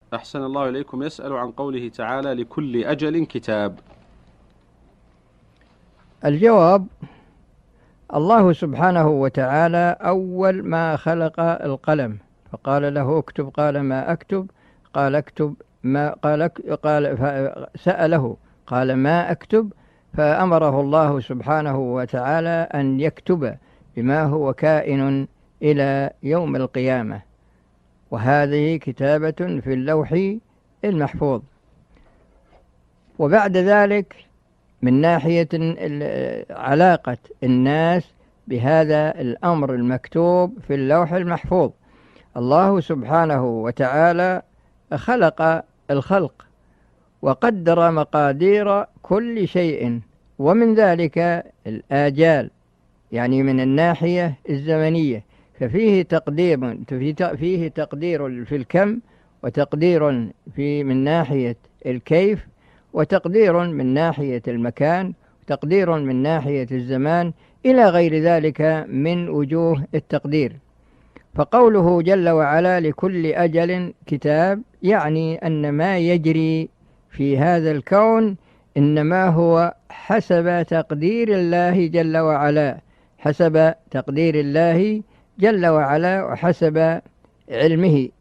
أحسن الله إليكم. يسأل عن قوله تعالى لكل أجل كتاب. الجواب: الله سبحانه وتعالى أول ما خلق القلم فقال له اكتب، قال ما أكتب، قال اكتب ما قال سأله قال ما أكتب، فأمره الله سبحانه وتعالى أن يكتب بما هو كائن إلى يوم القيامة، وهذه كتابة في اللوح المحفوظ. وبعد ذلك من ناحية علاقة الناس بهذا الأمر المكتوب في اللوح المحفوظ، الله سبحانه وتعالى خلق الخلق وقدر مقادير كل شيء، ومن ذلك الآجال، يعني من الناحية الزمنية، ففيه تقدير في الكم، وتقدير من ناحية الكيف، وتقدير من ناحية المكان، وتقدير من ناحية الزمان، إلى غير ذلك من وجوه التقدير. فقوله جل وعلا لكل أجل كتاب، يعني أن ما يجري في هذا الكون إنما هو حسب تقدير الله جل وعلا، حسب تقدير الله جل وعلا وحسب علمه.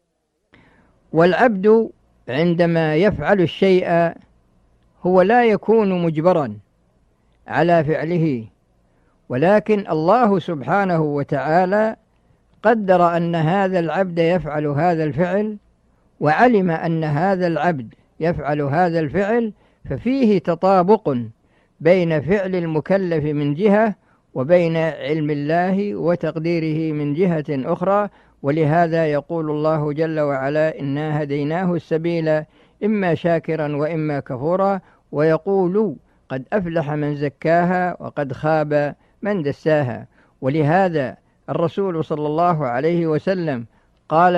والعبد عندما يفعل الشيء هو لا يكون مجبرا على فعله، ولكن الله سبحانه وتعالى قدر أن هذا العبد يفعل هذا الفعل، وعلم أن هذا العبد يفعل هذا الفعل، ففيه تطابق بين فعل المكلف من جهة وبين علم الله وتقديره من جهة أخرى. ولهذا يقول الله جل وعلا: إنا هديناه السبيل إما شاكرا وإما كفورا، ويقول: قد أفلح من زكاها وقد خاب من دساها. ولهذا الرسول صلى الله عليه وسلم قال: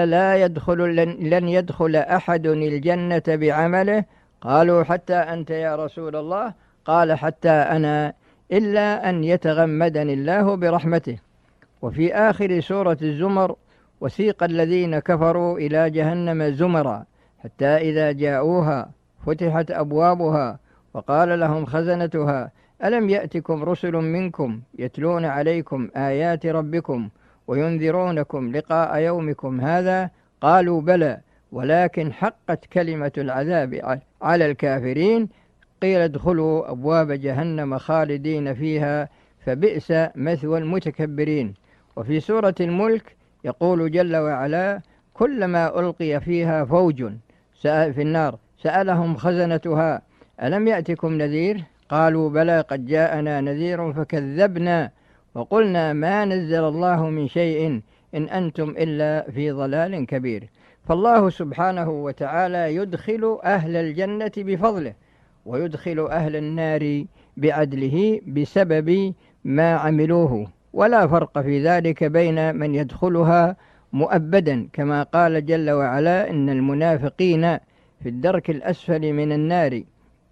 لن يدخل أحد الجنة بعمله. قالوا: حتى أنت يا رسول الله؟ قال: حتى أنا، إلا أن يتغمدني الله برحمته. وفي آخر سورة الزمر: وسيق الذين كفروا إلى جهنم زمرا حتى إذا جاءوها فتحت أبوابها وقال لهم خزنتها ألم يأتكم رسل منكم يتلون عليكم آيات ربكم وينذرونكم لقاء يومكم هذا؟ قالوا: بلى، ولكن حقت كلمة العذاب على الكافرين. قيل: ادخلوا أبواب جهنم خالدين فيها فبئس مثوى المتكبرين. وفي سورة الملك يقول جل وعلا: كلما ألقي فيها فوج في النار سألهم خزنتها ألم يأتكم نذير؟ قالوا: بلى، قد جاءنا نذير فكذبنا وقلنا ما نزل الله من شيء إن أنتم إلا في ضلال كبير. فالله سبحانه وتعالى يدخل أهل الجنة بفضله، ويدخل أهل النار بعدله بسبب ما عملوه، ولا فرق في ذلك بين من يدخلها مؤبدا، كما قال جل وعلا: إن المنافقين في الدرك الأسفل من النار.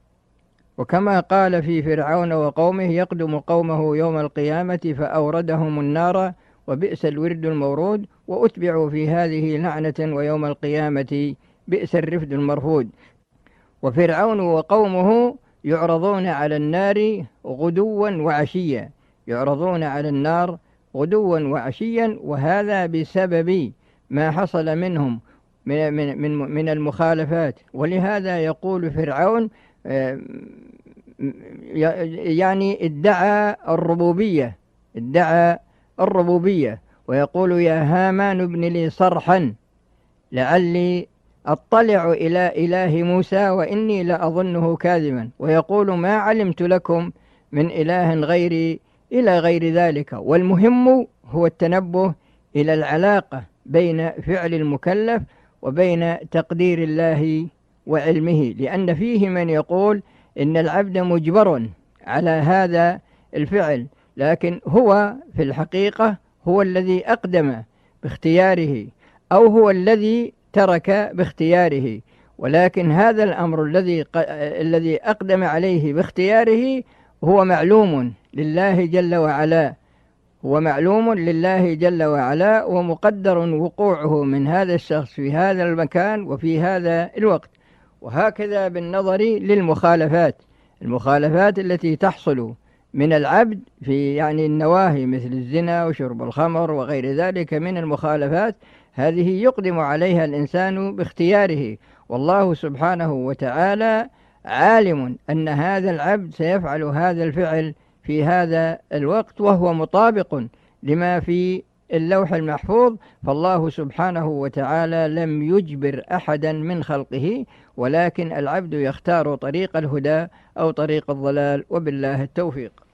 وكما قال في فرعون وقومه: يقدم قومه يوم القيامة فأوردهم النار وبئس الورد المورود، وأتبعوا في هذه لعنة ويوم القيامة بئس الرفد المرفود. وفرعون وقومه يعرضون على النار غدوا وعشيا، يعرضون على النار غدوا وعشيا، وهذا بسبب ما حصل منهم من المخالفات. ولهذا يقول فرعون يعني ادعى الربوبية، ويقول: يا هامان ابن لي صرحا لعلي أطلع إلى إله موسى وإني لأظنه كاذبا، ويقول: ما علمت لكم من إله غيري، إلى غير ذلك. والمهم هو التنبه إلى العلاقة بين فعل المكلف وبين تقدير الله وعلمه، لأن فيه من يقول إن العبد مجبر على هذا الفعل، لكن هو في الحقيقة هو الذي أقدم باختياره، أو هو الذي ترك باختياره. ولكن هذا الأمر الذي أقدم عليه باختياره هو معلوم لله جل وعلا، هو معلوم لله جل وعلا، ومقدر وقوعه من هذا الشخص في هذا المكان وفي هذا الوقت. وهكذا بالنظر للمخالفات، المخالفات التي تحصل من العبد في يعني النواهي مثل الزنا وشرب الخمر وغير ذلك من المخالفات، هذه يقدم عليها الإنسان باختياره، والله سبحانه وتعالى عالم أن هذا العبد سيفعل هذا الفعل في هذا الوقت وهو مطابق لما في اللوح المحفوظ. فالله سبحانه وتعالى لم يجبر أحدا من خلقه، ولكن العبد يختار طريق الهدى أو طريق الضلال، وبالله التوفيق.